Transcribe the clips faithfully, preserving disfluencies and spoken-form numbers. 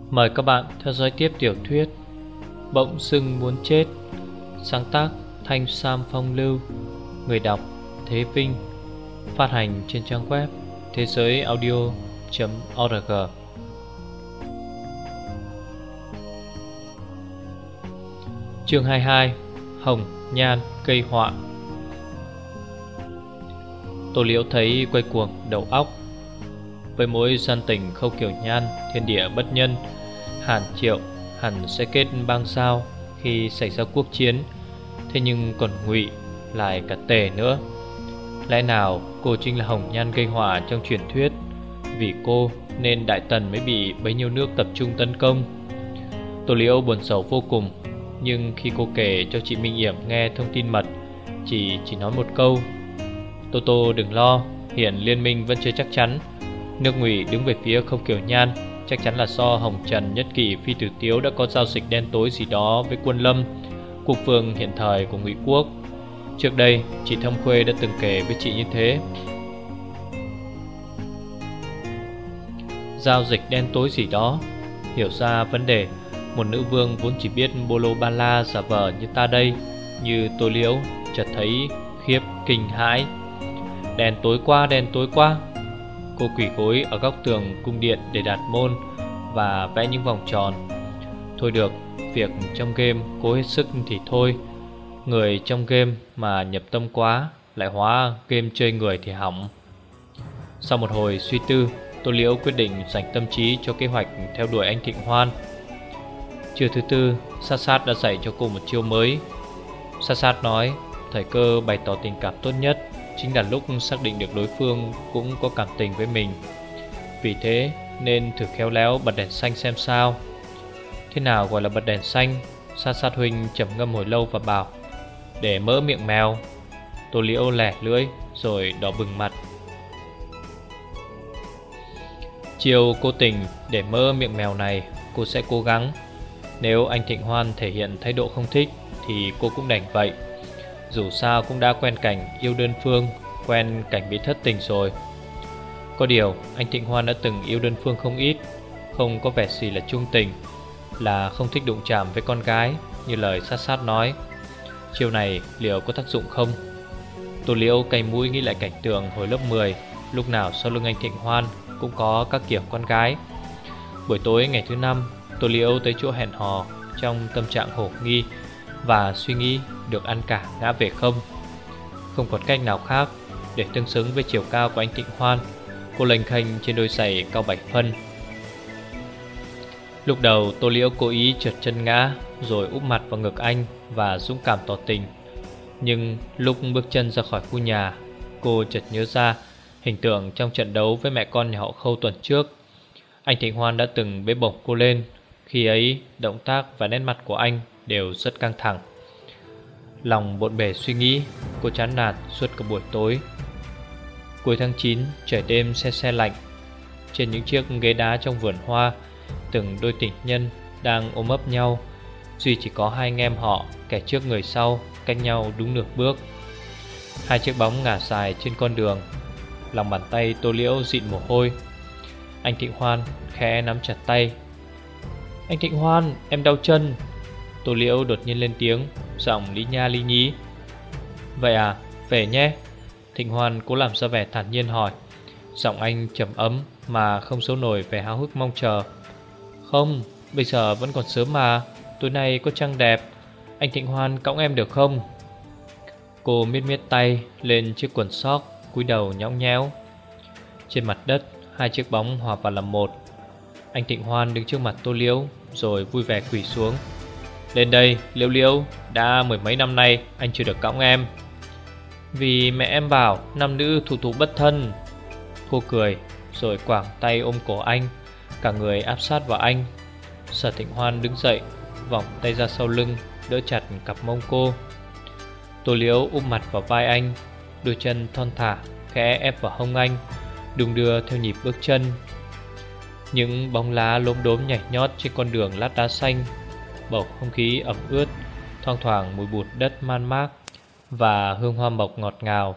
Mời các bạn theo dõi tiếp tiểu thuyết Bỗng dưng muốn chết, sáng tác Thanh Sam Phong Lưu, người đọc Thế Vinh, phát hành trên trang web thế giới audio chấm org. Chương hai mươi hai. Hồng nhan gây họa. Tô Liễu thấy quay cuồng đầu óc. Với mối gian tình Khâu Kiều Nhan thiên địa bất nhân, Hàn Triệu hẳn sẽ kết bang giao khi xảy ra quốc chiến. Thế nhưng còn Ngụy lại cả Tề nữa. Lẽ nào cô chính là hồng nhan gây họa trong truyền thuyết? Vì cô nên Đại Tần mới bị bấy nhiêu nước tập trung tấn công. Tô Liễu buồn sầu vô cùng. Nhưng khi cô kể cho chị Minh Yểm nghe thông tin mật, chị chỉ nói một câu: Tô Tô đừng lo, hiện liên minh vẫn chưa chắc chắn. Nước Ngụy đứng về phía Khâu Kiều Nhan chắc chắn là do Hồng Trần Nhất Kỷ Phi Tử Tiếu đã có giao dịch đen tối gì đó với quân Lâm, quốc vương hiện thời của Ngụy quốc. Trước đây chị Thâm Khuê đã từng kể với chị như thế. Giao dịch đen tối gì đó? Hiểu ra vấn đề, một nữ vương vốn chỉ biết bô lô ba la giả vờ như ta đây, như Tô Liễu chợt thấy khiếp kinh hãi. Đen tối quá, đen tối quá. Cô quỳ gối ở góc tường cung điện để đặt môn và vẽ những vòng tròn. Thôi được, việc trong game cố hết sức thì thôi. Người trong game mà nhập tâm quá, lại hóa game chơi người thì hỏng. Sau một hồi suy tư, Tô Liễu quyết định dành tâm trí cho kế hoạch theo đuổi anh Thịnh Hoan. Trưa thứ tư, Sát Sát đã dạy cho cô một chiêu mới. Sát Sát nói thời cơ bày tỏ tình cảm tốt nhất chính là lúc xác định được đối phương cũng có cảm tình với mình. Vì thế nên thử khéo léo bật đèn xanh xem sao. Thế nào gọi là bật đèn xanh? Sát Sát huynh trầm ngâm hồi lâu và bảo: để mỡ miệng mèo. Tô Liễu lẻ lưỡi rồi đỏ bừng mặt. Chiều cố tình để mỡ miệng mèo này cô sẽ cố gắng. Nếu anh Thịnh Hoan thể hiện thái độ không thích thì cô cũng đành vậy. Dù sao cũng đã quen cảnh yêu đơn phương, quen cảnh bị thất tình rồi. Có điều anh Thịnh Hoan đã từng yêu đơn phương không ít. Không có vẻ gì là trung tình, là không thích đụng chạm với con gái như lời Sát Sát nói. Chiêu này liệu có tác dụng không? Tô Liễu cay mũi nghĩ lại cảnh tượng hồi lớp mười, lúc nào sau lưng anh Thịnh Hoan cũng có các kiểu con gái. Buổi tối ngày thứ năm, Tô Liễu tới chỗ hẹn hò trong tâm trạng hổ nghi và suy nghĩ được ăn cả ngã về không. Không còn cách nào khác, để tương xứng với chiều cao của anh Thịnh Hoan, cô lênh khênh trên đôi giày cao bảy phân. Lúc đầu Tô Liễu cố ý trượt chân ngã, rồi úp mặt vào ngực anh và dũng cảm tỏ tình. Nhưng lúc bước chân ra khỏi khu nhà, cô chợt nhớ ra hình tượng trong trận đấu với mẹ con nhà họ Khâu tuần trước. Anh Thịnh Hoan đã từng bế bổng cô lên. Khi ấy động tác và nét mặt của anh đều rất căng thẳng. Lòng bộn bề suy nghĩ, cô chán nản suốt cả buổi tối. Cuối tháng chín, trời đêm se se lạnh. Trên những chiếc ghế đá trong vườn hoa, từng đôi tình nhân đang ôm ấp nhau. Duy chỉ có hai anh em họ, kẻ trước người sau, cách nhau đúng nửa bước. Hai chiếc bóng ngả dài trên con đường. Lòng bàn tay Tô Liễu dịn mồ hôi. Anh Thịnh Hoan khẽ nắm chặt tay. Anh Thịnh Hoan, em đau chân. Tô Liễu đột nhiên lên tiếng, giọng lý nha lý nhí. Vậy à, về nhé. Thịnh Hoan cố làm ra vẻ thản nhiên hỏi. Giọng anh trầm ấm mà không giấu nổi vẻ háo hức mong chờ. Không, bây giờ vẫn còn sớm mà. Tối nay có trăng đẹp. Anh Thịnh Hoan cõng em được không? Cô miết miết tay lên chiếc quần sóc, cúi đầu nhõng nhẽo. Trên mặt đất, hai chiếc bóng hòa vào làm một. Anh Thịnh Hoan đứng trước mặt Tô Liễu rồi vui vẻ quỳ xuống. Lên đây, Liễu Liễu, đã mười mấy năm nay anh chưa được cõng em. Vì mẹ em bảo nam nữ thủ thụ bất thân. Cô cười rồi quàng tay ôm cổ anh, cả người áp sát vào anh. Sở Thịnh Hoan đứng dậy, vòng tay ra sau lưng, đỡ chặt cặp mông cô. Tô Liễu úp mặt vào vai anh, đôi chân thon thả khẽ ép vào hông anh, đung đưa theo nhịp bước chân. Những bóng lá lốm đốm nhảy nhót trên con đường lát đá xanh. Bầu không khí ẩm ướt, thoang thoảng mùi bùn đất man mác và hương hoa mộc ngọt ngào.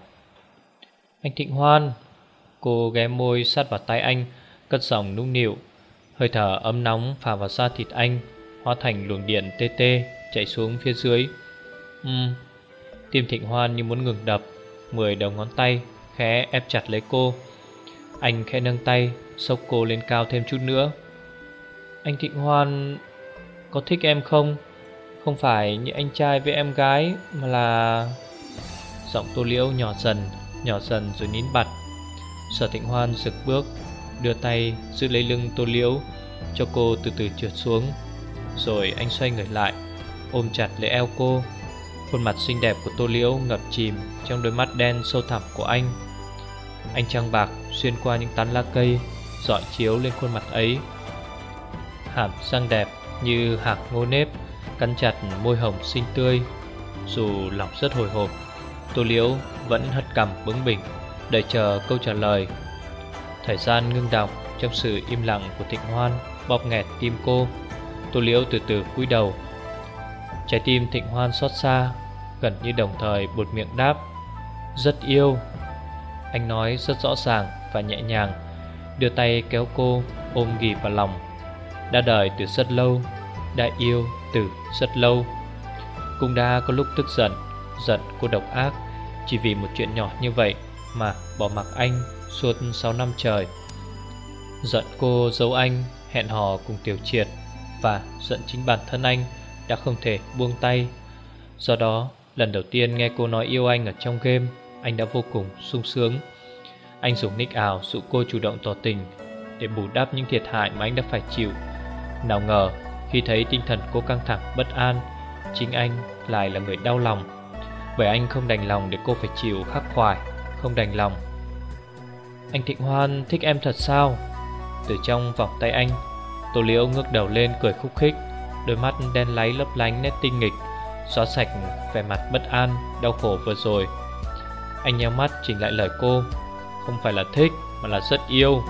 Anh Thịnh Hoan. Cô ghé môi sát vào tai anh, cất giọng nũng nịu. Hơi thở ấm nóng phả vào da thịt anh, hóa thành luồng điện tê tê chạy xuống phía dưới. Ừm Tim Thịnh Hoan như muốn ngừng đập. Mười đầu ngón tay khẽ ép chặt lấy cô. Anh khẽ nâng tay xốc cô lên cao thêm chút nữa. Anh Thịnh Hoan có thích em không? Không phải như anh trai với em gái, mà là... Giọng Tô Liễu nhỏ dần, nhỏ dần rồi nín bặt. Sở Thịnh Hoan rực bước, đưa tay giữ lấy lưng Tô Liễu, cho cô từ từ trượt xuống. Rồi anh xoay người lại, ôm chặt lấy eo cô. Khuôn mặt xinh đẹp của Tô Liễu ngập chìm trong đôi mắt đen sâu thẳm của anh. Ánh trăng bạc xuyên qua những tán lá cây, rọi chiếu lên khuôn mặt ấy. Hàm răng đẹp như hạc ngô nếp cắn chặt môi hồng xinh tươi. Dù lòng rất hồi hộp, Tô Liễu vẫn hất cằm bướng bỉnh, đợi chờ câu trả lời. Thời gian ngưng đọng trong sự im lặng của Thịnh Hoan bóp nghẹt tim cô. Tô Liễu từ từ cúi đầu. Trái tim Thịnh Hoan xót xa, gần như đồng thời buột miệng đáp: rất yêu. Anh nói rất rõ ràng và nhẹ nhàng, đưa tay kéo cô ôm ghì vào lòng. Đã đợi từ rất lâu, đã yêu từ rất lâu. Cũng đã có lúc tức giận, giận cô độc ác, chỉ vì một chuyện nhỏ như vậy mà bỏ mặc anh suốt sáu năm trời. Giận cô giấu anh hẹn hò cùng Tiểu Triệt, và giận chính bản thân anh đã không thể buông tay. Do đó, lần đầu tiên nghe cô nói yêu anh ở trong game, anh đã vô cùng sung sướng. Anh dùng nick ảo dụ cô chủ động tỏ tình để bù đắp những thiệt hại mà anh đã phải chịu. Nào ngờ khi thấy tinh thần cô căng thẳng bất an, chính anh lại là người đau lòng. Bởi anh không đành lòng để cô phải chịu khắc khoải, không đành lòng. Anh Thịnh Hoan thích em thật sao? Từ trong vòng tay anh, Tô Liễu ngước đầu lên cười khúc khích, đôi mắt đen láy lấp lánh nét tinh nghịch, xóa sạch vẻ mặt bất an, đau khổ vừa rồi. Anh nheo mắt chỉnh lại lời cô: không phải là thích, mà là rất yêu.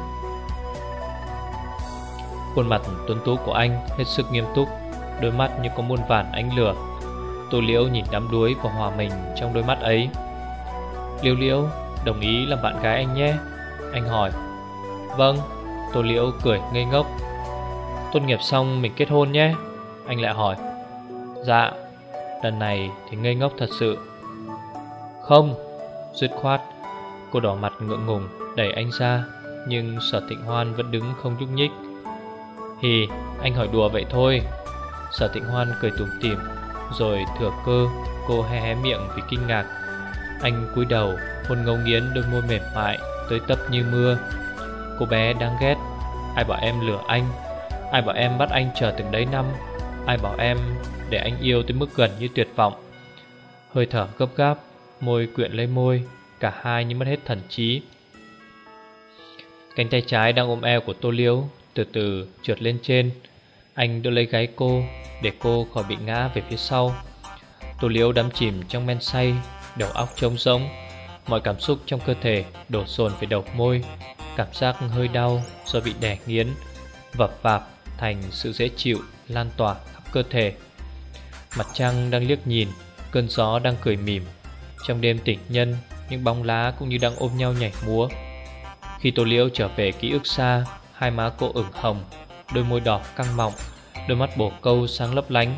Khuôn mặt tuấn tú của anh hết sức nghiêm túc, đôi mắt như có muôn vàn ánh lửa. Tô Liễu nhìn đắm đuối và hòa mình trong đôi mắt ấy. Liễu Liễu đồng ý làm bạn gái anh nhé, anh hỏi. Vâng. Tô Liễu cười ngây ngốc. Tốt nghiệp xong mình kết hôn nhé, anh lại hỏi. Dạ. Lần này thì ngây ngốc thật sự. Không. Dứt khoát. Cô đỏ mặt ngượng ngùng đẩy anh ra, nhưng Sở Thịnh Hoan vẫn đứng không nhúc nhích. Hì, anh hỏi đùa vậy thôi. Sở Thịnh Hoan cười tủm tỉm, rồi thừa cơ cô hé hé miệng vì kinh ngạc. Anh cúi đầu hôn ngấu nghiến đôi môi mềm mại tới tấp như mưa. Cô bé đáng ghét. Ai bảo em lừa anh, ai bảo em bắt anh chờ từng đấy năm, ai bảo em để anh yêu tới mức gần như tuyệt vọng. Hơi thở gấp gáp, môi quyện lấy môi, cả hai như mất hết thần trí. Cánh tay trái đang ôm eo của Tô Liễu từ từ trượt lên trên. Anh đỡ lấy gáy cô để cô khỏi bị ngã về phía sau. Tô Liễu đắm chìm trong men say, đầu óc trống rỗng. Mọi cảm xúc trong cơ thể đổ dồn về đầu môi. Cảm giác hơi đau do bị đè nghiến vập vạp thành sự dễ chịu lan tỏa khắp cơ thể. Mặt trăng đang liếc nhìn, cơn gió đang cười mỉm. Trong đêm tình nhân, những bóng lá cũng như đang ôm nhau nhảy múa. Khi Tô Liễu trở về ký ức xa, hai má cô ửng hồng, đôi môi đỏ căng mọng, đôi mắt bồ câu sáng lấp lánh.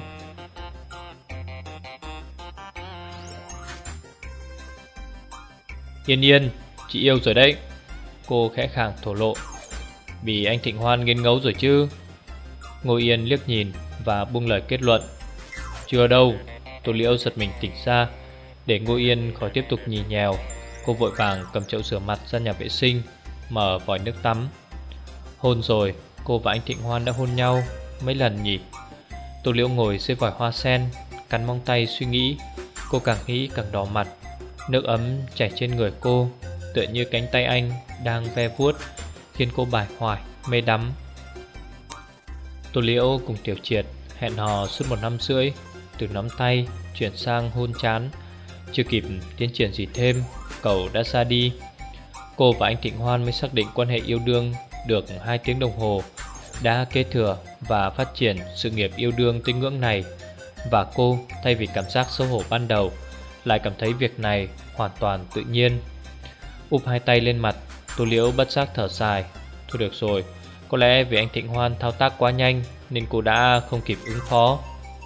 Yên Yên, chị yêu rồi đấy, cô khẽ khàng thổ lộ. Vì anh Thịnh Hoan nghiến ngấu rồi chứ? Ngô Yên liếc nhìn và buông lời kết luận. Chưa đâu. Tô Liễu giật mình tỉnh ra. Để Ngô Yên khỏi tiếp tục nhì nhèo, cô vội vàng cầm chậu rửa mặt ra nhà vệ sinh, mở vòi nước tắm. Hôn rồi, cô và anh Thịnh Hoan đã hôn nhau mấy lần nhỉ? Tô Liễu ngồi dưới vòi hoa sen, cắn móng tay suy nghĩ. Cô càng nghĩ càng đỏ mặt. Nước ấm chảy trên người cô, tựa như cánh tay anh đang ve vuốt, khiến cô bải hoài, mê đắm. Tô Liễu cùng Tiểu Triệt hẹn hò suốt một năm rưỡi, từ nắm tay chuyển sang hôn trán. Chưa kịp tiến triển gì thêm, cậu đã ra đi. Cô và anh Thịnh Hoan mới xác định quan hệ yêu đương được hai tiếng đồng hồ, đã kế thừa và phát triển sự nghiệp yêu đương tới ngưỡng này. Và cô, thay vì cảm giác xấu hổ ban đầu, lại cảm thấy việc này hoàn toàn tự nhiên. Úp hai tay lên mặt, Tô Liễu bất giác thở dài. Thôi được rồi, Có lẽ vì anh Thịnh Hoan thao tác quá nhanh nên cô đã không kịp ứng phó.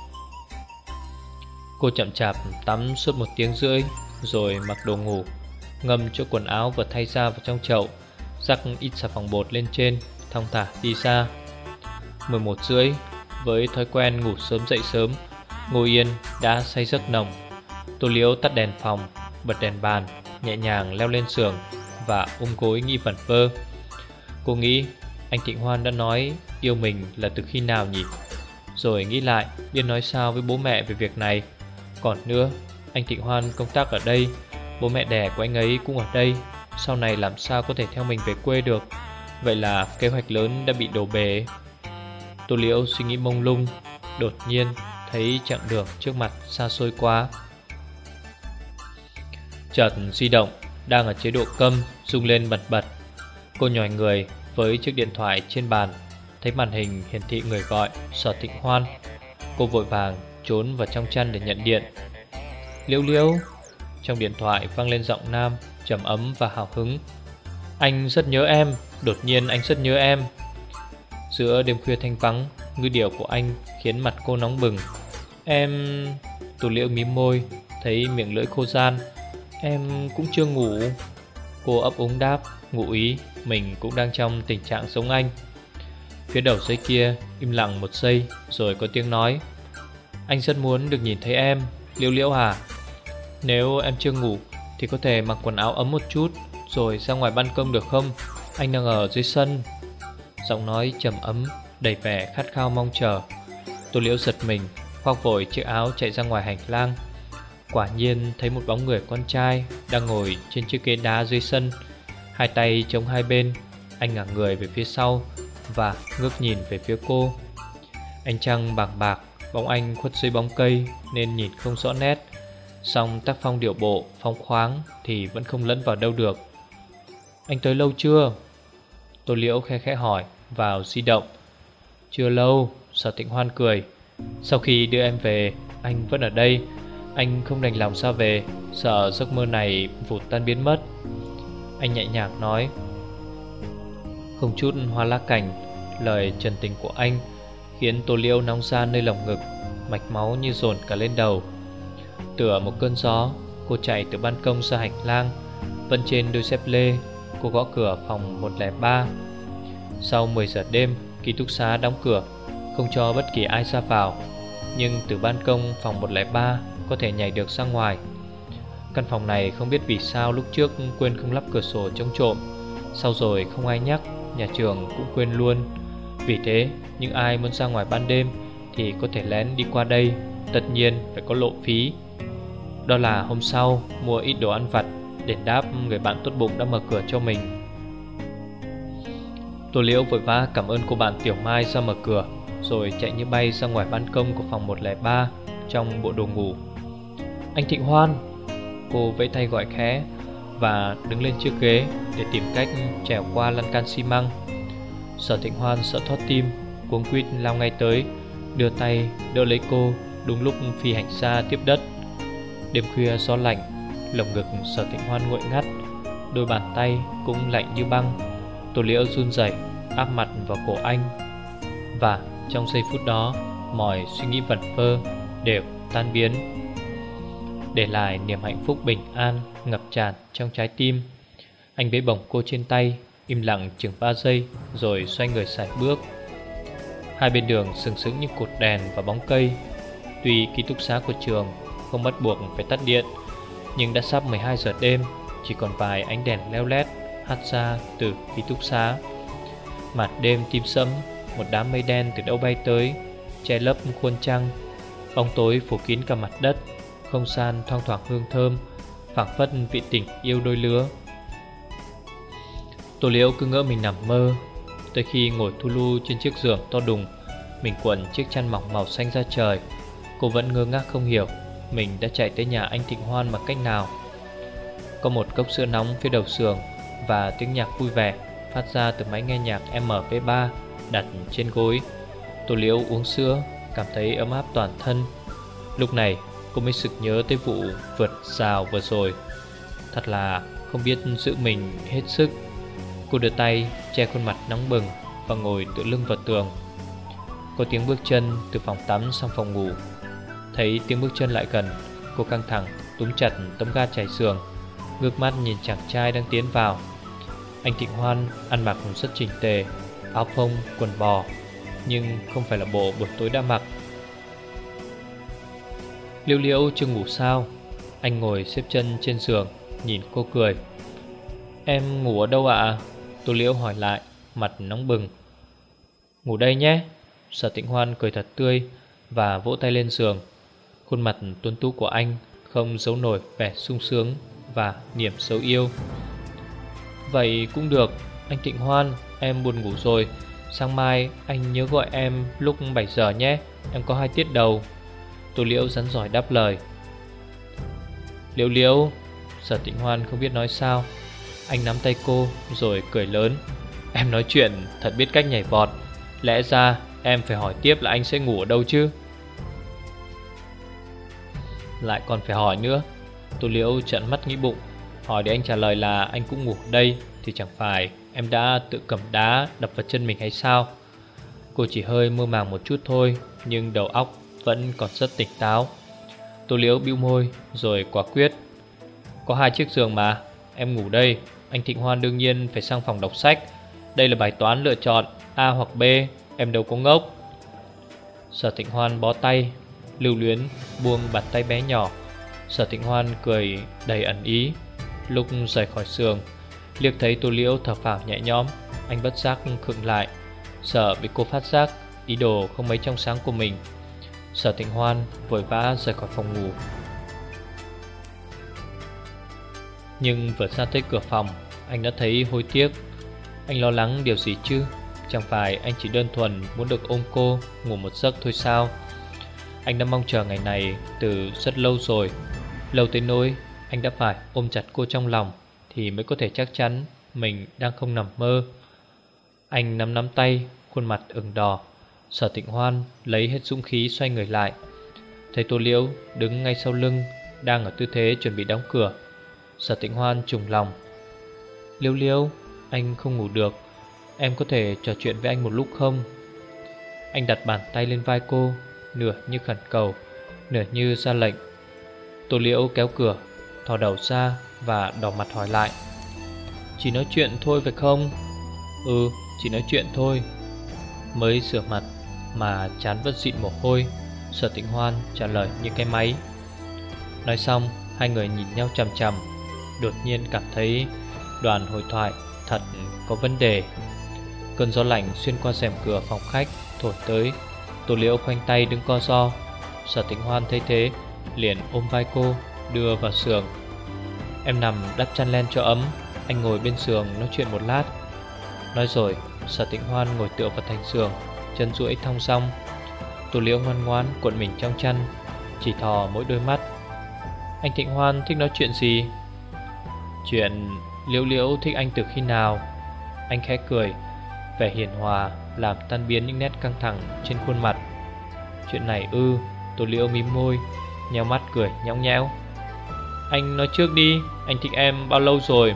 Cô chậm chạp tắm suốt một tiếng rưỡi, rồi mặc đồ ngủ, ngâm chỗ quần áo vừa thay ra vào trong chậu, rắc ít xà phòng bột lên trên, thong thả đi ra. mười một rưỡi, với thói quen ngủ sớm dậy sớm, Ngô Yên đã say giấc nồng. Tô Liễu tắt đèn phòng, bật đèn bàn, nhẹ nhàng leo lên giường và ôm gối nghĩ vẩn vơ. Cô nghĩ anh Thịnh Hoan đã nói yêu mình là từ khi nào nhỉ? Rồi nghĩ lại biết nói sao với bố mẹ về việc này. Còn nữa, anh Thịnh Hoan công tác ở đây, bố mẹ đẻ của anh ấy cũng ở đây, sau này làm sao có thể theo mình về quê được? Vậy là kế hoạch lớn đã bị đổ bể. Tô Liễu suy nghĩ mông lung, đột nhiên thấy chặng đường trước mặt xa xôi quá. Chợt di động đang ở chế độ câm rung lên bật bật. Cô nhòi người với chiếc điện thoại trên bàn, thấy màn hình hiển thị người gọi Sở Thịnh Hoan. Cô vội vàng trốn vào trong chăn để nhận điện. Liễu Liễu. Trong điện thoại vang lên giọng nam trầm ấm và hào hứng. Anh rất nhớ em, đột nhiên anh rất nhớ em. Giữa đêm khuya thanh vắng, ngữ điệu của anh khiến mặt cô nóng bừng. Em... Tô Liễu mím môi, thấy miệng lưỡi khô ran. Em cũng chưa ngủ. Cô ấp úng đáp, ngụ ý mình cũng đang trong tình trạng giống anh. Phía đầu dây kia im lặng một giây, rồi có tiếng nói. Anh rất muốn được nhìn thấy em, Liễu Liễu à. Nếu em chưa ngủ thì có thể mặc quần áo ấm một chút rồi ra ngoài ban công được không? Anh đang ở dưới sân. Giọng nói trầm ấm, đầy vẻ khát khao mong chờ. Tô Liễu giật mình, khoác vội chiếc áo chạy ra ngoài hành lang. Quả nhiên thấy một bóng người con trai đang ngồi trên chiếc ghế đá dưới sân, hai tay chống hai bên. Anh ngả người về phía sau và ngước nhìn về phía cô. Ánh trăng bàng bạc, bóng anh khuất dưới bóng cây nên nhìn không rõ nét, song tác phong điệu bộ phóng khoáng thì vẫn không lẫn vào đâu được. Anh tới lâu chưa? Tô Liễu khẽ khẽ hỏi vào di động. Chưa lâu, Sở Thịnh Hoan cười. Sau khi đưa em về, anh vẫn ở đây. Anh không đành lòng ra về, sợ giấc mơ này vụt tan biến mất. Anh nhẹ nhàng nói. Không chút hoa lá cảnh, lời trần tình của anh khiến Tô Liễu nóng ra nơi lồng ngực, mạch máu như dồn cả lên đầu. Tựa một cơn gió, cô chạy từ ban công ra hành lang. Vẫn trên đôi dép lê, cô gõ cửa phòng một không ba. Sau mười giờ đêm, ký túc xá đóng cửa, không cho bất kỳ ai ra vào. Nhưng từ ban công phòng một không ba có thể nhảy được ra ngoài. Căn phòng này không biết vì sao lúc trước quên không lắp cửa sổ chống trộm, sau rồi không ai nhắc, nhà trường cũng quên luôn. Vì thế, những ai muốn ra ngoài ban đêm thì có thể lén đi qua đây, tất nhiên phải có lộ phí. Đó là hôm sau mua ít đồ ăn vặt đền đáp người bạn tốt bụng đã mở cửa cho mình. Tô Liễu vội vã cảm ơn cô bạn Tiểu Mai ra mở cửa, rồi chạy như bay ra ngoài ban công của phòng một không ba trong bộ đồ ngủ. Anh Thịnh Hoan. Cô vẫy tay gọi khẽ và đứng lên chiếc ghế để tìm cách trèo qua lan can xi măng. Sở Thịnh Hoan sợ thót tim, cuống quýt lao ngay tới, đưa tay đỡ lấy cô đúng lúc phi hành xa tiếp đất. Đêm khuya gió lạnh, lồng ngực Sở Thịnh Hoan nguội ngắt, đôi bàn tay cũng lạnh như băng. Tô Liễu run rẩy áp mặt vào cổ anh, và trong giây phút đó, mọi suy nghĩ vẩn vơ đều tan biến, để lại niềm hạnh phúc bình an ngập tràn trong trái tim. Anh bế bổng cô trên tay, im lặng chừng ba giây rồi xoay người sải bước. Hai bên đường sừng sững những cột đèn và bóng cây. Tuy ký túc xá của trường không bắt buộc phải tắt điện, nhưng đã sắp mười hai giờ đêm, chỉ còn vài ánh đèn leo lét hắt ra từ ký túc xá. Mặt đêm tím sẫm, một đám mây đen từ đâu bay tới, che lấp khuôn trăng. Bóng tối phủ kín cả mặt đất, không gian thoang thoảng hương thơm, phảng phất vị tình yêu đôi lứa. Tô Liễu cứ ngỡ mình nằm mơ, tới khi ngồi thu lu trên chiếc giường to đùng, mình quần chiếc chăn mỏng màu xanh ra trời, cô vẫn ngơ ngác không hiểu mình đã chạy tới nhà anh Thịnh Hoan bằng cách nào. Có một cốc sữa nóng phía đầu giường và tiếng nhạc vui vẻ phát ra từ máy nghe nhạc em pê ba đặt trên gối. Tô Liễu uống sữa, cảm thấy ấm áp toàn thân. Lúc này cô mới sực nhớ tới vụ vượt rào vừa rồi. Thật là không biết giữ mình hết sức. Cô đưa tay che khuôn mặt nóng bừng và ngồi tựa lưng vào tường. Có tiếng bước chân từ phòng tắm sang phòng ngủ. Thấy tiếng bước chân lại gần, cô căng thẳng túm chặt tấm ga trải giường, ngước mắt nhìn chàng trai đang tiến vào. Anh Thịnh Hoan ăn mặc rất chỉnh tề, áo phông, quần bò, nhưng không phải là bộ buổi tối đã mặc. Liễu Liễu chưa ngủ sao? Anh ngồi xếp chân trên giường, nhìn cô cười. Em ngủ ở đâu ạ? À? Tô Liễu hỏi lại, mặt nóng bừng. Ngủ đây nhé. Sở Tịnh Hoan cười thật tươi và vỗ tay lên giường. Khuôn mặt tuấn tú của anh không giấu nổi vẻ sung sướng và niềm dấu yêu. Vậy cũng được, anh Thịnh Hoan, em buồn ngủ rồi. Sáng mai anh nhớ gọi em lúc bảy giờ nhé, em có hai tiết đầu. Tô Liễu rắn giỏi đáp lời. Liễu Liễu. Sở Tịnh Hoan không biết nói sao. Anh nắm tay cô rồi cười lớn. Em nói chuyện thật biết cách nhảy vọt. Lẽ ra em phải hỏi tiếp là anh sẽ ngủ ở đâu chứ. Lại còn phải hỏi nữa. Tô Liễu trợn mắt nghĩ bụng. Hỏi để anh trả lời là anh cũng ngủ ở đây thì chẳng phải em đã tự cầm đá đập vào chân mình hay sao? Cô chỉ hơi mơ màng một chút thôi, nhưng đầu óc vẫn còn rất tỉnh táo. Tô Liễu bĩu môi rồi quả quyết. Có hai chiếc giường mà, em ngủ đây. Anh Thịnh Hoan đương nhiên phải sang phòng đọc sách. Đây là bài toán lựa chọn A hoặc B, em đâu có ngốc. Sở Thịnh Hoan bó tay, lưu luyến buông bàn tay bé nhỏ. Sở Thịnh Hoan cười đầy ẩn ý. Lúc rời khỏi giường, liếc thấy Tô Liễu thở phào nhẹ nhõm, anh bất giác khựng lại, sợ bị cô phát giác ý đồ không mấy trong sáng của mình. Sở Thịnh Hoan vội vã rời khỏi phòng ngủ. Nhưng vừa ra tới cửa phòng, anh đã thấy hối tiếc. Anh lo lắng điều gì chứ? Chẳng phải anh chỉ đơn thuần muốn được ôm cô ngủ một giấc thôi sao? Anh đã mong chờ ngày này từ rất lâu rồi. Lâu tới nỗi anh đã phải ôm chặt cô trong lòng thì mới có thể chắc chắn mình đang không nằm mơ. Anh nắm nắm tay, khuôn mặt ửng đỏ. Sở Tịnh Hoan lấy hết dũng khí xoay người lại, thấy Tô Liễu đứng ngay sau lưng, đang ở tư thế chuẩn bị đóng cửa. Sở Tịnh Hoan trùng lòng. Liễu Liễu, anh không ngủ được, em có thể trò chuyện với anh một lúc không? Anh đặt bàn tay lên vai cô, nửa như khẩn cầu, nửa như ra lệnh. Tô Liễu kéo cửa, thò đầu ra và đỏ mặt hỏi lại. Chỉ nói chuyện thôi phải không? Ừ, chỉ nói chuyện thôi. Mới rửa mặt mà trán vẫn dịn mồ hôi, Sở Tịnh Hoan trả lời như cái máy. Nói xong, hai người nhìn nhau chằm chằm. Đột nhiên cảm thấy đoạn hội thoại thật có vấn đề. Cơn gió lạnh xuyên qua rèm cửa phòng khách thổi tới. Tô Liễu khoanh tay đứng co ro. Sở Tịnh Hoan thấy thế liền ôm vai cô đưa vào giường. Em nằm đắp chăn len cho ấm, anh ngồi bên giường nói chuyện một lát. Nói rồi, Sở Tịnh Hoan ngồi tựa vào thành giường, chân duỗi thong dong. Tô Liễu ngoan ngoãn cuộn mình trong chăn, chỉ thò mỗi đôi mắt. Anh Thịnh Hoan thích nói chuyện gì? Chuyện Liễu Liễu thích anh từ khi nào? Anh khẽ cười, vẻ hiền hòa làm tan biến những nét căng thẳng trên khuôn mặt. Chuyện này ư? Tô Liễu mím môi, nheo mắt cười nhõng nhẽo. Anh nói trước đi, anh thích em bao lâu rồi?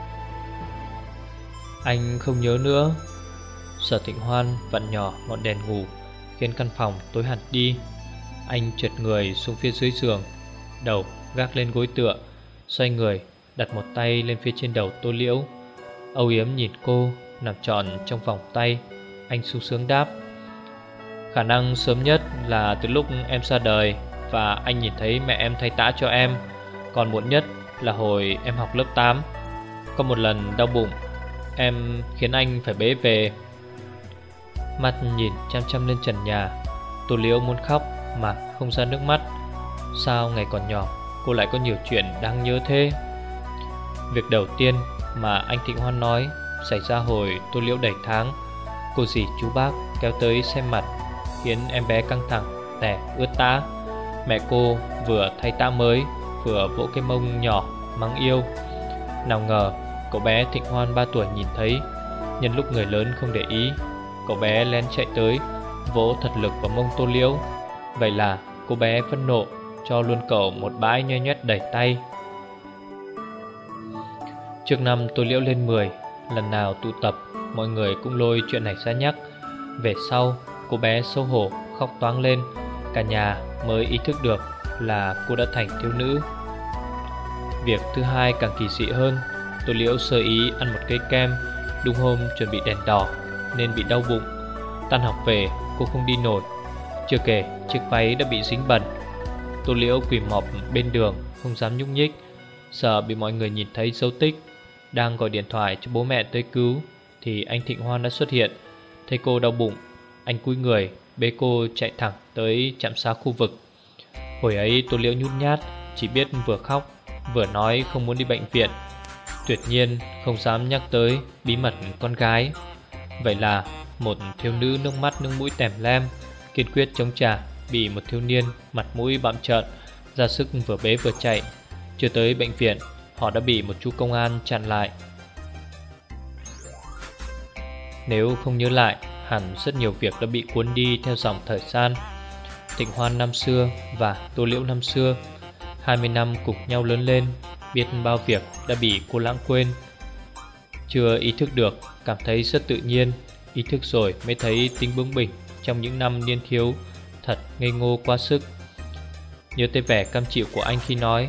Anh không nhớ nữa. Sở Thịnh Hoan vặn nhỏ ngọn đèn ngủ, khiến căn phòng tối hẳn đi. Anh trượt người xuống phía dưới giường, đầu gác lên gối tựa, xoay người đặt một tay lên phía trên đầu Tô Liễu. Âu yếm nhìn cô nằm trọn trong vòng tay. Anh sung sướng đáp. Khả năng sớm nhất là từ lúc em ra đời và anh nhìn thấy mẹ em thay tã cho em. Còn muộn nhất là hồi em học lớp tám. Có một lần đau bụng, em khiến anh phải bế về. Mắt nhìn chăm chăm lên trần nhà, Tô Liễu muốn khóc mà không ra nước mắt. Sao ngày còn nhỏ cô lại có nhiều chuyện đáng nhớ thế? Việc đầu tiên mà anh Thịnh Hoan nói xảy ra hồi Tô Liễu đầy tháng. Cô dì chú bác kéo tới xem mặt, khiến em bé căng thẳng, tẻ ướt tã. Mẹ cô vừa thay tã mới, vừa vỗ cái mông nhỏ mắng yêu. Nào ngờ cậu bé Thịnh Hoan ba tuổi nhìn thấy. Nhân lúc người lớn không để ý, cậu bé lén chạy tới, vỗ thật lực vào mông Tô Liễu. Vậy là cô bé phẫn nộ, cho luôn cậu một bãi nhoe nhoét đẩy tay. Trước năm Tô Liễu lên mười, lần nào tụ tập mọi người cũng lôi chuyện này ra nhắc. Về sau, cô bé xấu hổ khóc toáng lên. Cả nhà mới ý thức được là cô đã thành thiếu nữ. Việc thứ hai càng kỳ dị hơn. Tô Liễu sơ ý ăn một cây kem đúng hôm chuẩn bị đèn đỏ nên bị đau bụng. Tan học về cô không đi nổi. Chưa kể chiếc váy đã bị dính bẩn. Tô Liễu quỳ mọp bên đường không dám nhúc nhích, sợ bị mọi người nhìn thấy dấu tích. Đang gọi điện thoại cho bố mẹ tới cứu thì anh Thịnh Hoan đã xuất hiện. Thấy cô đau bụng, anh cúi người bế cô chạy thẳng tới trạm xá khu vực. Hồi ấy Tô Liễu nhút nhát, chỉ biết vừa khóc vừa nói không muốn đi bệnh viện, tuyệt nhiên không dám nhắc tới bí mật con gái. Vậy là một thiếu nữ nước mắt nước mũi tèm lem, kiên quyết chống trả bị một thiếu niên mặt mũi bặm trợn ra sức vừa bế vừa chạy. Chưa tới bệnh viện, họ đã bị một chú công an chặn lại. Nếu không nhớ lại, hẳn rất nhiều việc đã bị cuốn đi theo dòng thời gian. Thịnh Hoan năm xưa và Tô Liễu năm xưa, hai mươi năm cùng nhau lớn lên, biết bao việc đã bị cô lãng quên. Chưa ý thức được, cảm thấy rất tự nhiên. Ý thức rồi mới thấy tính bướng bỉnh trong những năm niên thiếu thật ngây ngô quá sức. Nhớ tới vẻ cam chịu của anh khi nói: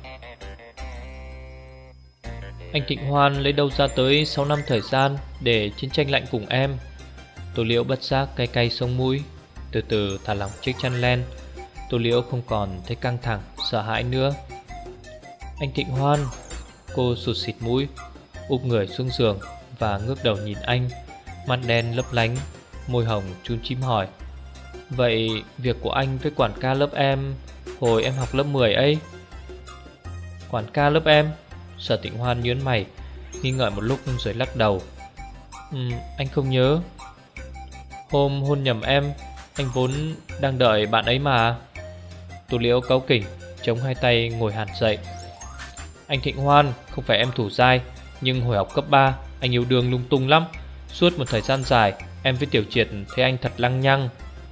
anh Thịnh Hoan lấy đâu ra tới sáu năm thời gian để chiến tranh lạnh cùng em. Tô Liễu bất giác cay cay sống mũi, từ từ thả lỏng chiếc chăn len. Tô Liễu không còn thấy căng thẳng, sợ hãi nữa. Anh Thịnh Hoan. Cô sụt xịt mũi, úp người xuống giường và ngước đầu nhìn anh, mắt đen lấp lánh, môi hồng chúm chím hỏi: vậy việc của anh với quản ca lớp em hồi em học lớp mười ấy? Quản ca lớp em? Sở Tịnh Hoan nhướng mày, nghi ngợi một lúc rồi lắc đầu. Ừ, anh không nhớ. Hôm hôn nhầm em, anh vốn đang đợi bạn ấy mà. Tô Liễu cáu kỉnh, chống hai tay ngồi hẳn dậy. Anh Thịnh Hoan, không phải em thủ dai, nhưng hồi học cấp ba anh yêu đương lung tung lắm. Suốt một thời gian dài em với Tiểu Triệt thấy anh thật lăng nhăng.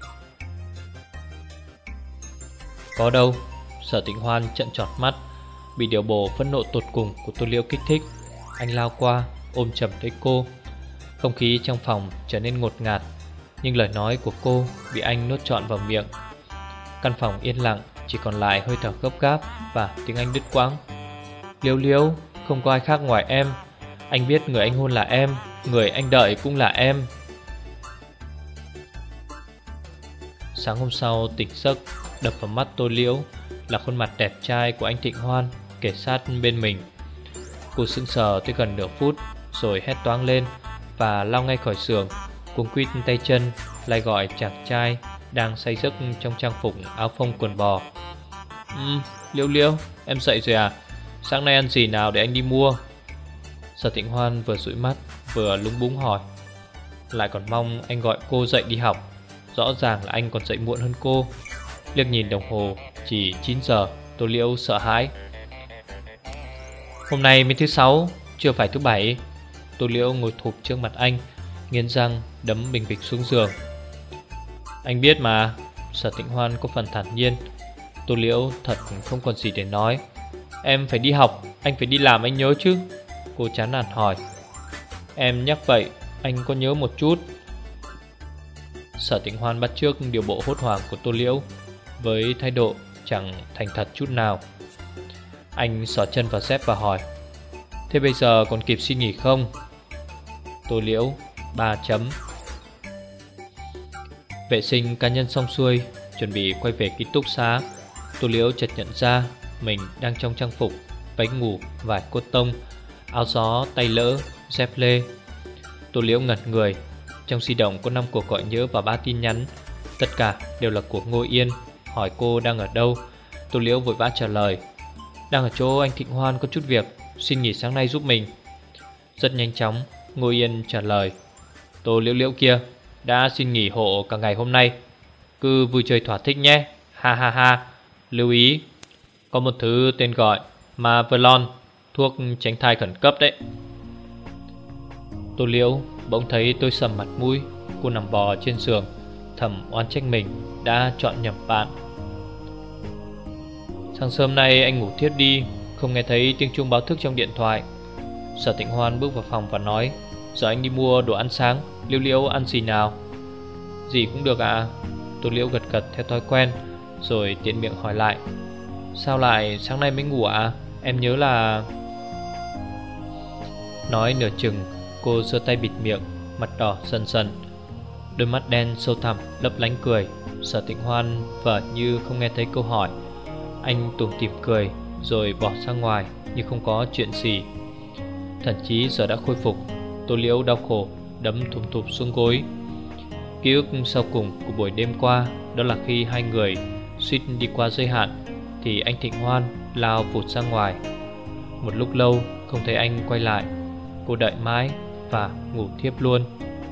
Có đâu. Sở Tịnh Hoan trợn tròn mắt, bị điều bổ phẫn nộ tột cùng của Tô Liễu kích thích. Anh lao qua ôm chầm lấy cô. Không khí trong phòng trở nên ngột ngạt, nhưng lời nói của cô bị anh nuốt trọn vào miệng. Căn phòng yên lặng, chỉ còn lại hơi thở gấp gáp và tiếng anh đứt quãng. Liễu Liễu, không có ai khác ngoài em. Anh biết người anh hôn là em, người anh đợi cũng là em. Sáng hôm sau tỉnh giấc, đập vào mắt Tô Liễu là khuôn mặt đẹp trai của anh Thịnh Hoan kề sát bên mình. Cô sững sờ tới gần nửa phút rồi hét toáng lên và lao ngay khỏi giường, cuống quýt tay chân lại gọi chàng trai đang say giấc trong trang phục áo phông quần bò. Ừ, Liễu Liễu, em dậy rồi à? Sáng nay ăn gì nào để anh đi mua? Sở Thịnh Hoan vừa dụi mắt vừa lúng búng hỏi. Lại còn mong anh gọi cô dậy đi học. Rõ ràng là anh còn dậy muộn hơn cô. Liếc nhìn đồng hồ chỉ chín giờ, Tô Liễu sợ hãi. Hôm nay mới thứ sáu, chưa phải thứ bảy. Tô Liễu ngồi thụp trước mặt anh, nghiến răng đấm bình bịch xuống giường. Anh biết mà. Sở Thịnh Hoan có phần thản nhiên. Tô Liễu thật không còn gì để nói. Em phải đi học, anh phải đi làm anh nhớ chứ. Cô chán nản hỏi. Em nhắc vậy, anh có nhớ một chút. Sở Tịnh Hoan bắt chước điều bộ hốt hoảng của Tô Liễu với thái độ chẳng thành thật chút nào. Anh xỏ chân vào dép và hỏi. Thế bây giờ còn kịp xin nghỉ không? Tô Liễu ba chấm. Vệ sinh cá nhân xong xuôi, chuẩn bị quay về ký túc xá, Tô Liễu chợt nhận ra mình đang trong trang phục váy ngủ vải cốt tông, áo gió tay lỡ, dép lê. Tô Liễu ngẩn người. Trong di động có năm cuộc gọi nhớ và ba tin nhắn, tất cả đều là của Ngô Yên, hỏi cô đang ở đâu. Tô Liễu vội vã trả lời. Đang ở chỗ anh Thịnh Hoan có chút việc, xin nghỉ sáng nay giúp mình. Rất nhanh chóng Ngô Yên trả lời. Tô Liễu Liễu kia đã xin nghỉ hộ cả ngày hôm nay, cứ vui chơi thỏa thích nhé. Ha ha ha. Lưu ý, có một thứ tên gọi Marvelon, thuốc tránh thai khẩn cấp đấy. Tô Liễu bỗng thấy tôi sầm mặt mũi. Cô nằm bò trên giường, thầm oán trách mình đã chọn nhầm bạn. Sáng sớm nay anh ngủ thiếp đi, không nghe thấy tiếng chuông báo thức trong điện thoại. Sở Tịnh Hoan bước vào phòng và nói. Giờ anh đi mua đồ ăn sáng. Liễu Liễu ăn gì nào? Gì cũng được ạ. Tô Liễu gật gật theo thói quen, rồi tiện miệng hỏi lại: Sao lại sáng nay mới ngủ ạ? Em nhớ là... Nói nửa chừng, cô giơ tay bịt miệng, mặt đỏ dần dần, đôi mắt đen sâu thẳm lấp lánh cười. Sở Tịnh Hoan vờ như không nghe thấy câu hỏi. Anh tủm tỉm cười rồi bỏ ra ngoài như không có chuyện gì. Thần trí giờ đã khôi phục. Tô Liễu đau khổ đấm thùm thụp xuống gối. Ký ức sau cùng của buổi đêm qua đó là khi hai người suýt đi qua giới hạn thì anh Thịnh Hoan lao vụt ra ngoài. Một lúc lâu không thấy anh quay lại, cô đợi mãi và ngủ thiếp luôn.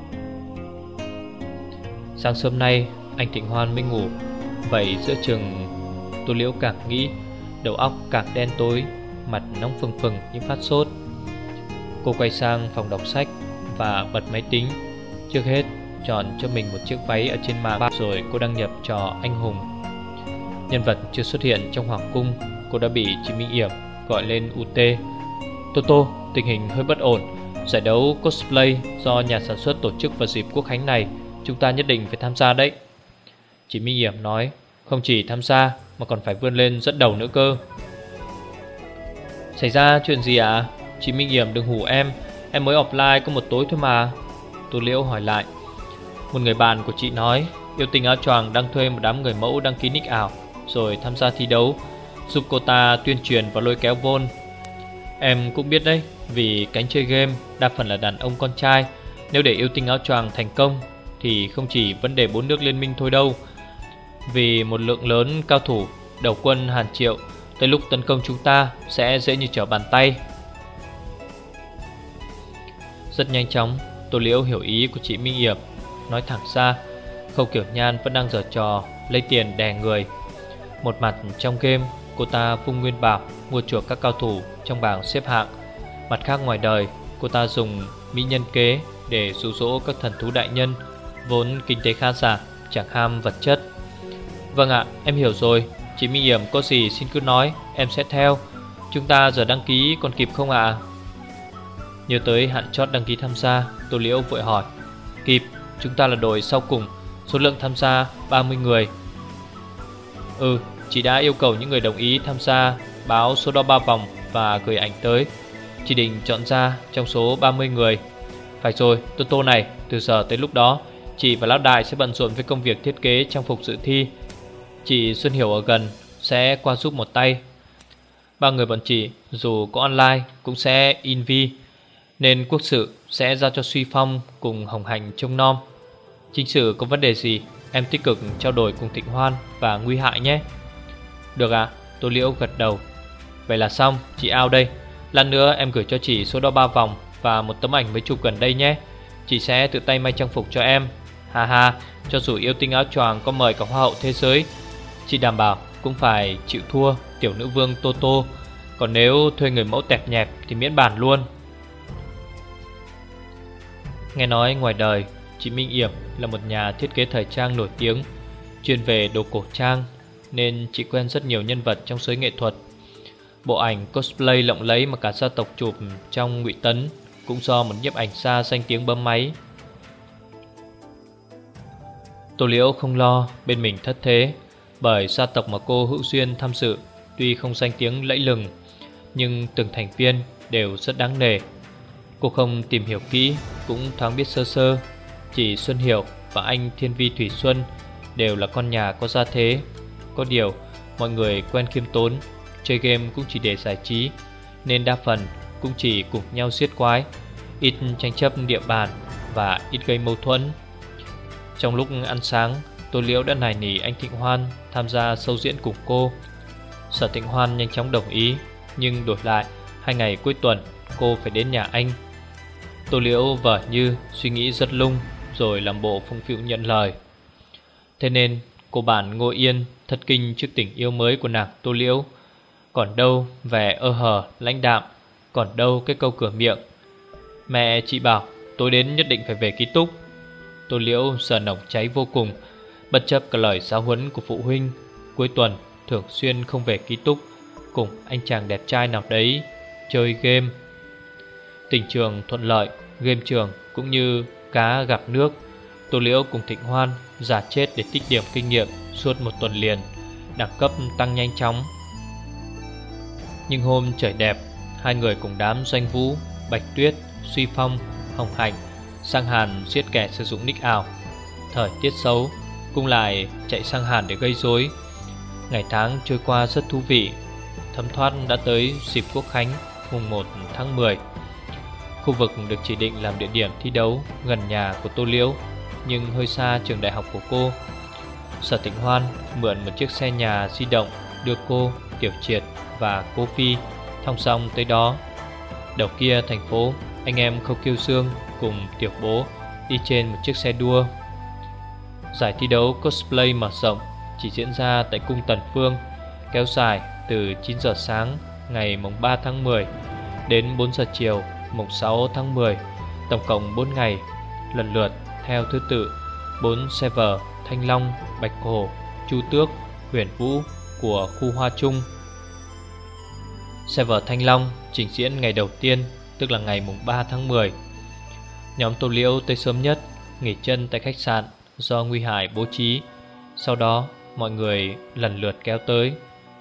Sáng sớm nay anh Thịnh Hoan mới ngủ. Vậy giữa chừng, Tô Liễu càng nghĩ, đầu óc càng đen tối, mặt nóng phừng phừng như phát sốt. Cô quay sang phòng đọc sách và bật máy tính. Trước hết chọn cho mình một chiếc váy ở trên mạng, rồi cô đăng nhập trò anh hùng. Nhân vật chưa xuất hiện trong hoàng cung, cô đã bị chị Minh Yểm gọi lên u tê. Tô Tô, tình hình hơi bất ổn. Giải đấu cosplay do nhà sản xuất tổ chức vào dịp quốc khánh này, chúng ta nhất định phải tham gia đấy. Chị Minh Yểm nói, không chỉ tham gia mà còn phải vươn lên dẫn đầu nữa cơ. Xảy ra chuyện gì ạ? À? Chị Minh Yểm đừng hù em, em mới offline có một tối thôi mà. Tô Liễu hỏi lại. Một người bạn của chị nói yêu tinh áo choàng đang thuê một đám người mẫu đăng ký nick ảo rồi tham gia thi đấu, giúp cô ta tuyên truyền và lôi kéo vôn. Em cũng biết đấy, vì cánh chơi game đa phần là đàn ông con trai. Nếu để yêu tinh áo choàng thành công thì không chỉ vấn đề bốn nước liên minh thôi đâu. Vì một lượng lớn cao thủ đầu quân hàng triệu, tới lúc tấn công chúng ta sẽ dễ như trở bàn tay. Rất nhanh chóng, Tô Liễu hiểu ý của chị Minh Yểm. Nói thẳng ra, Khâu Kiểu Nhan vẫn đang giở trò lấy tiền đè người. Một mặt trong game, cô ta vung nguyên bảo mua chuộc các cao thủ trong bảng xếp hạng. Mặt khác ngoài đời, cô ta dùng mỹ nhân kế để dụ dỗ các thần thú đại nhân vốn kinh tế khá giả, chẳng ham vật chất. Vâng ạ, em hiểu rồi. Chị Minh Yểm có gì xin cứ nói, em sẽ theo. Chúng ta giờ đăng ký còn kịp không ạ? Nhớ tới hạn chót đăng ký tham gia, Tô Liễu vội hỏi. Kịp, chúng ta là đội sau cùng, số lượng tham gia ba mươi người. Ừ, chị đã yêu cầu những người đồng ý tham gia báo số đo ba vòng và gửi ảnh tới. Chị định chọn ra trong số ba mươi người. Phải rồi, Tô Tô này, từ giờ tới lúc đó chị và Lão Đại sẽ bận rộn với công việc thiết kế trang phục dự thi. Chị Xuân Hiểu ở gần sẽ qua giúp một tay. Ba người bọn chị dù có online cũng sẽ in vi, nên quốc sự sẽ giao cho Suy Phong cùng Hồng Hành trông nom. Chính sự có vấn đề gì em tích cực trao đổi cùng Thịnh Hoan và Nguy Hại nhé. Được ạ, à? Tô Liễu gật đầu. Vậy là xong, chị ao đây. Lát nữa em gửi cho chị số đo ba vòng và một tấm ảnh mới chụp gần đây nhé. Chị sẽ tự tay may trang phục cho em. Ha ha, cho dù yêu tinh áo choàng có mời cả hoa hậu thế giới, chị đảm bảo cũng phải chịu thua tiểu nữ vương Tô Tô. Còn nếu thuê người mẫu tẹp nhẹp thì miễn bàn luôn. Nghe nói ngoài đời, chị Minh Yểm là một nhà thiết kế thời trang nổi tiếng, chuyên về đồ cổ trang, nên chị quen rất nhiều nhân vật trong giới nghệ thuật. Bộ ảnh cosplay lộng lẫy mà cả gia tộc chụp trong Ngụy Tấn cũng do một nhiếp ảnh gia danh tiếng bấm máy. Tô Liễu không lo bên mình thất thế, bởi gia tộc mà cô hữu duyên tham dự tuy không danh tiếng lẫy lừng, nhưng từng thành viên đều rất đáng nể. Cô không tìm hiểu kỹ cũng thoáng biết sơ sơ. Chị Xuân Hiểu và anh Thiên Vi Thủy Xuân đều là con nhà có gia thế. Có điều mọi người quen khiêm tốn, chơi game cũng chỉ để giải trí, nên đa phần cũng chỉ cùng nhau giết quái, ít tranh chấp địa bàn và ít gây mâu thuẫn. Trong lúc ăn sáng, Tô Liễu đã nài nỉ anh Thịnh Hoan tham gia show diễn cùng cô. Sở Thịnh Hoan nhanh chóng đồng ý, nhưng đổi lại hai ngày cuối tuần cô phải đến nhà anh. Tô Liễu vờ như suy nghĩ rất lung, rồi làm bộ phung phịu nhận lời. Thế nên cô bạn Ngô Yên thất kinh trước tình yêu mới của nàng Tô Liễu. Còn đâu vẻ ơ hờ lãnh đạm, còn đâu cái câu cửa miệng mẹ chị bảo tối đến nhất định phải về ký túc. Tô Liễu giờ nồng cháy vô cùng, bất chấp cả lời giáo huấn của phụ huynh, cuối tuần thường xuyên không về ký túc cùng anh chàng đẹp trai nào đấy chơi game. Tình trường thuận lợi Game trường cũng như cá gặp nước, Tô Liễu cùng Thịnh Hoan giả chết để tích điểm kinh nghiệm suốt một tuần liền, đẳng cấp tăng nhanh chóng. Nhưng hôm trời đẹp, hai người cùng đám Doanh Vũ, Bạch Tuyết, Suy Phong, Hồng Hạnh sang Hàn giết kẻ sử dụng nick ảo. Thời tiết xấu cũng lại chạy sang Hàn để gây rối. Ngày tháng trôi qua rất thú vị. Thấm thoát đã tới dịp Quốc Khánh mùng một tháng mười. Khu vực được chỉ định làm địa điểm thi đấu gần nhà của Tô Liễu, nhưng hơi xa trường đại học của cô. Sở Tịnh Hoan mượn một chiếc xe nhà di động đưa cô, Tiểu Triệt và cô Phi thong song tới đó. Đầu kia thành phố, anh em Khâu Kiêu Sương cùng Tiểu Bố đi trên một chiếc xe đua. Giải thi đấu cosplay mở rộng chỉ diễn ra tại cung Tần Phương, kéo dài từ chín giờ sáng ngày mùng ba tháng mười đến bốn giờ chiều mùng sáu tháng mười, tổng cộng bốn ngày, lần lượt theo thứ tự bốn server Thanh Long, Bạch Hồ, Chu Tước, Huyền Vũ của khu Hoa Trung. Server Thanh Long trình diễn ngày đầu tiên, tức là ngày mùng ba tháng mười. Nhóm Tô Liễu tới sớm nhất, nghỉ chân tại khách sạn do Nguy Hải bố trí. Sau đó mọi người lần lượt kéo tới.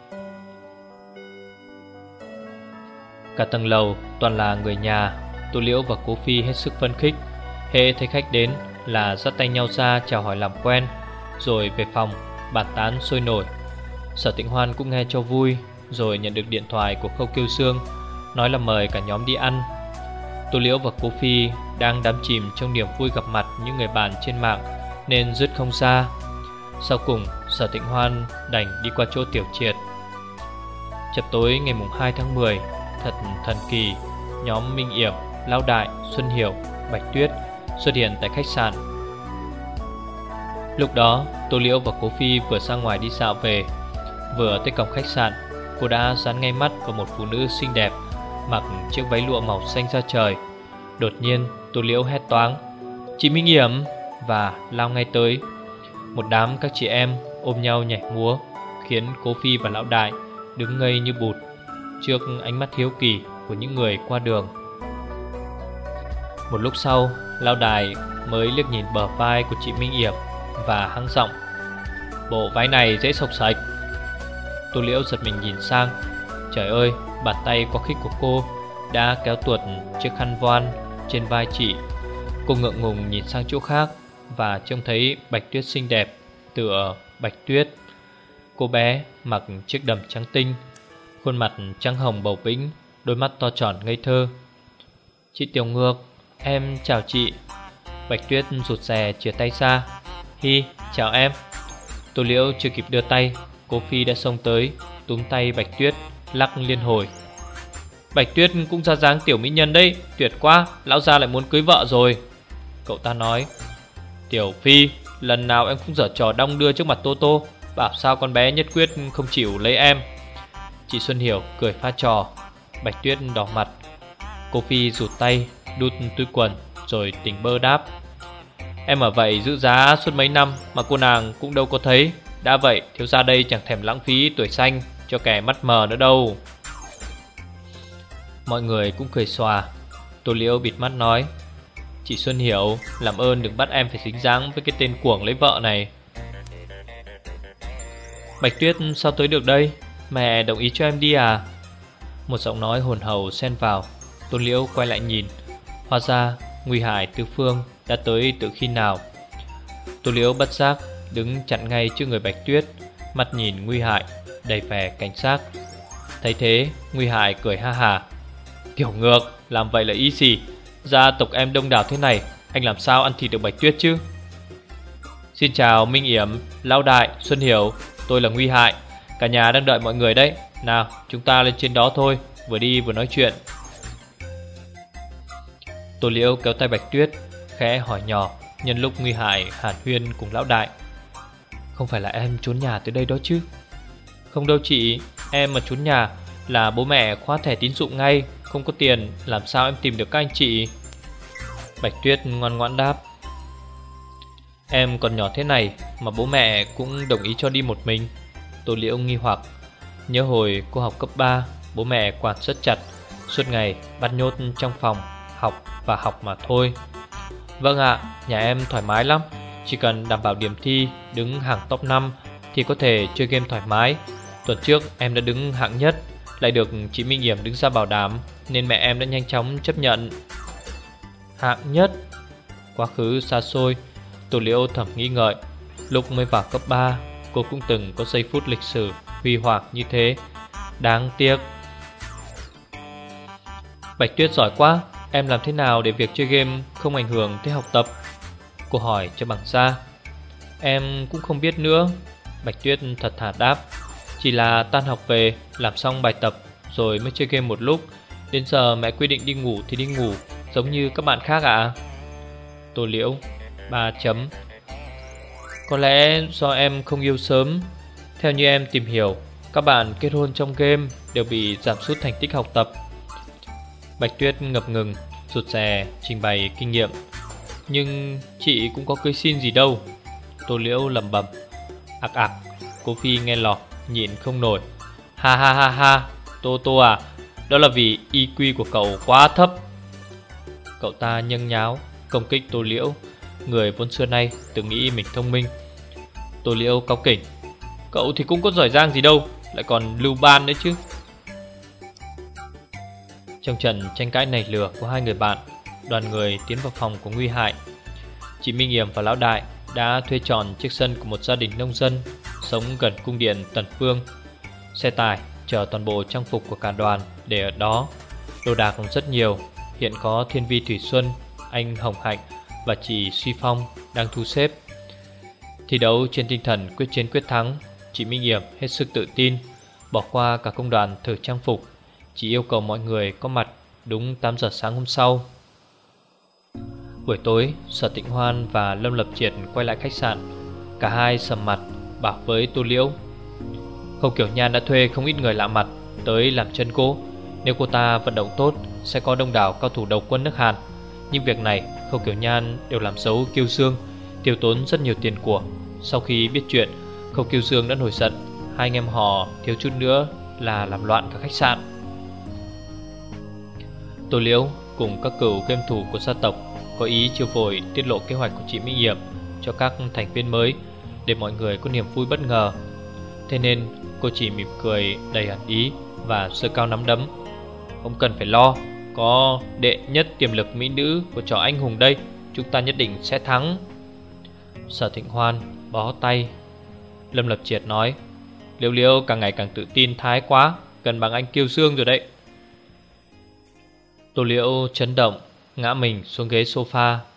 Cả tầng lầu toàn là người nhà. Tô Liễu và Cố Phi hết sức phấn khích. Hễ thấy khách đến là dắt tay nhau ra chào hỏi làm quen, rồi về phòng bàn tán sôi nổi. Sở Tịnh Hoan cũng nghe cho vui, rồi nhận được điện thoại của Khâu Kiêu Sương nói là mời cả nhóm đi ăn. Tô Liễu và Cố Phi đang đắm chìm trong niềm vui gặp mặt những người bạn trên mạng nên dứt không ra. Sau cùng Sở Tịnh Hoan đành đi qua chỗ Tiểu Triệt. Chập tối ngày mùng hai tháng mười, thật thần kỳ, nhóm Minh Yểm, Lão Đại, Xuân Hiểu, Bạch Tuyết xuất hiện tại khách sạn. Lúc đó Tô Liễu và Cố Phi vừa ra ngoài đi dạo về. Vừa tới cổng khách sạn, cô đã dán ngay mắt vào một phụ nữ xinh đẹp mặc chiếc váy lụa màu xanh da trời. Đột nhiên Tô Liễu hét toáng: "Chị Minh Yểm!" và lao ngay tới. Một đám các chị em ôm nhau nhảy múa, khiến Cố Phi và Lão Đại đứng ngây như bụt trước ánh mắt hiếu kỳ của những người qua đường. Một lúc sau, Lão Đại mới liếc nhìn bờ vai của chị Minh Yểm và hắng giọng: "Bộ váy này dễ xộc xạch." Tô Liễu giật mình nhìn sang. Trời ơi, bàn tay có khích của cô đã kéo tuột chiếc khăn voan trên vai chị. Cô ngượng ngùng nhìn sang chỗ khác và trông thấy Bạch Tuyết xinh đẹp tựa Bạch Tuyết. Cô bé mặc chiếc đầm trắng tinh, khuôn mặt trắng hồng bầu bĩnh, đôi mắt to tròn ngây thơ. "Chị Tiểu Ngược, em chào chị." Bạch Tuyết rụt rè chìa tay ra. "Hi, chào em." Tô Liễu chưa kịp đưa tay, Cố Phi đã xông tới túm tay Bạch Tuyết lắc liên hồi. "Bạch Tuyết cũng ra dáng tiểu mỹ nhân đấy, tuyệt quá, lão gia lại muốn cưới vợ rồi." Cậu ta nói. "Tiểu Phi, lần nào em cũng giở trò đong đưa trước mặt Tô Tô, bảo sao con bé nhất quyết không chịu lấy em." Chị Xuân Hiểu cười pha trò. Bạch Tuyết đỏ mặt. Cô Phi rụt tay đút túi quần rồi tỉnh bơ đáp: "Em ở vậy giữ giá suốt mấy năm mà cô nàng cũng đâu có thấy. Đã vậy thiếu gia đây chẳng thèm lãng phí tuổi xanh cho kẻ mắt mờ nữa đâu." Mọi người cũng cười xòa. Tô Liễu bịt mắt nói: "Chị Xuân Hiểu, làm ơn đừng bắt em phải dính dáng với cái tên cuồng lấy vợ này." "Bạch Tuyết sao tới được đây? Mẹ đồng ý cho em đi à?" Một giọng nói hồn hậu xen vào. Tô Liễu quay lại nhìn. Hóa ra Nguy Hải Tứ Phương đã tới từ khi nào. Tô Liễu bất giác đứng chặn ngay trước người Bạch Tuyết, mắt nhìn Nguy Hải đầy vẻ cảnh giác. Thấy thế Nguy Hải cười ha hà: "Tiểu Ngược, làm vậy là ý gì? Gia tộc em đông đảo thế này, anh làm sao ăn thịt được Bạch Tuyết chứ?" "Xin chào Minh Yểm, Lão Đại, Xuân Hiểu, tôi là Nguy Hải. Cả nhà đang đợi mọi người đấy. Nào, chúng ta lên trên đó thôi, vừa đi vừa nói chuyện." Tô Liễu kéo tay Bạch Tuyết, khẽ hỏi nhỏ nhân lúc Nguy Hải hàn huyên cùng Lão Đại: "Không phải là em trốn nhà tới đây đó chứ?" "Không đâu chị, em mà trốn nhà là bố mẹ khóa thẻ tín dụng ngay. Không có tiền làm sao em tìm được các anh chị?" Bạch Tuyết ngoan ngoãn đáp: "Em còn nhỏ thế này mà bố mẹ cũng đồng ý cho đi một mình." Tô Liễu nghi hoặc. Nhớ hồi cô học cấp ba, bố mẹ quản rất chặt, suốt ngày bắt nhốt trong phòng, học và học mà thôi. Vâng ạ, nhà em thoải mái lắm. Chỉ cần đảm bảo điểm thi đứng hàng top năm thì có thể chơi game thoải mái. Tuần trước em đã đứng hạng nhất, lại được chị Minh Yểm đứng ra bảo đảm, nên mẹ em đã nhanh chóng chấp nhận. Hạng nhất? Quá khứ xa xôi, Tô Liễu thầm nghĩ ngợi. Lúc mới vào cấp ba, cô cũng từng có giây phút lịch sử huy hoàng như thế. Đáng tiếc. Bạch Tuyết giỏi quá. Em làm thế nào để việc chơi game không ảnh hưởng tới học tập? Cô hỏi cho bằng da. Em cũng không biết nữa, Bạch Tuyết thật thà đáp. Chỉ là tan học về, làm xong bài tập rồi mới chơi game một lúc. Đến giờ mẹ quy định đi ngủ thì đi ngủ, giống như các bạn khác ạ. À? Tô Liễu ba chấm. Có lẽ do em không yêu sớm. Theo như em tìm hiểu, các bạn kết hôn trong game đều bị giảm sút thành tích học tập. Bạch Tuyết ngập ngừng, rụt rè trình bày kinh nghiệm. Nhưng chị cũng có cưới xin gì đâu. Tô Liễu lẩm bẩm. Ặc ặc. Cô Phi nghe lọt nhịn không nổi. Ha ha ha ha. Tô Tô à, đó là vì i kiu của cậu quá thấp. Cậu ta nhâng nháo công kích Tô Liễu, người vốn xưa nay tự nghĩ mình thông minh. Tô Liễu cáu kỉnh. Cậu thì cũng có giỏi giang gì đâu, lại còn lưu ban nữa chứ. Trong trận tranh cãi nảy lửa của hai người bạn, đoàn người tiến vào phòng của Nguy Hại. Chị Minh Yểm và Lão Đại đã thuê trọn chiếc sân của một gia đình nông dân sống gần cung điện Tần Phương. Xe tải chở toàn bộ trang phục của cả đoàn để ở đó. Đồ đạc còn rất nhiều. Hiện có Thiên Vi Thủy Xuân, anh Hồng Hạnh và chị Suy Phong đang thu xếp. Thi đấu trên tinh thần quyết chiến quyết thắng. Chị Minh Yểm hết sức tự tin, bỏ qua cả công đoàn thử trang phục, chỉ yêu cầu mọi người có mặt đúng tám giờ sáng hôm sau. Buổi tối, Sở Tịnh Hoan và Lâm Lập Triệt quay lại khách sạn. Cả hai sầm mặt bảo với Tô Liễu. Khâu Kiểu Nhan đã thuê không ít người lạ mặt tới làm chân cô. Nếu cô ta vận động tốt, sẽ có đông đảo cao thủ đầu quân nước Hàn. Nhưng việc này Khâu Kiểu Nhan đều làm xấu Kiêu Dương, tiêu tốn rất nhiều tiền của. Sau khi biết chuyện, Khâu Kiêu Dương đã nổi giận. Hai anh em họ thiếu chút nữa là làm loạn cả khách sạn. Tô Liễu cùng các cựu game thủ của gia tộc có ý chiêu vội tiết lộ kế hoạch của chị Minh Yểm cho các thành viên mới, để mọi người có niềm vui bất ngờ. Thế nên cô chỉ mỉm cười đầy ẩn ý và giơ cao nắm đấm. Không cần phải lo, có đệ nhất tiềm lực mỹ nữ của trò anh hùng đây, chúng ta nhất định sẽ thắng. Sở Thịnh Hoan bó tay. Lâm Lập Triệt nói. Liễu Liễu càng ngày càng tự tin thái quá, gần bằng anh Kiêu Dương rồi đấy. Tô Liễu chấn động, ngã mình xuống ghế sofa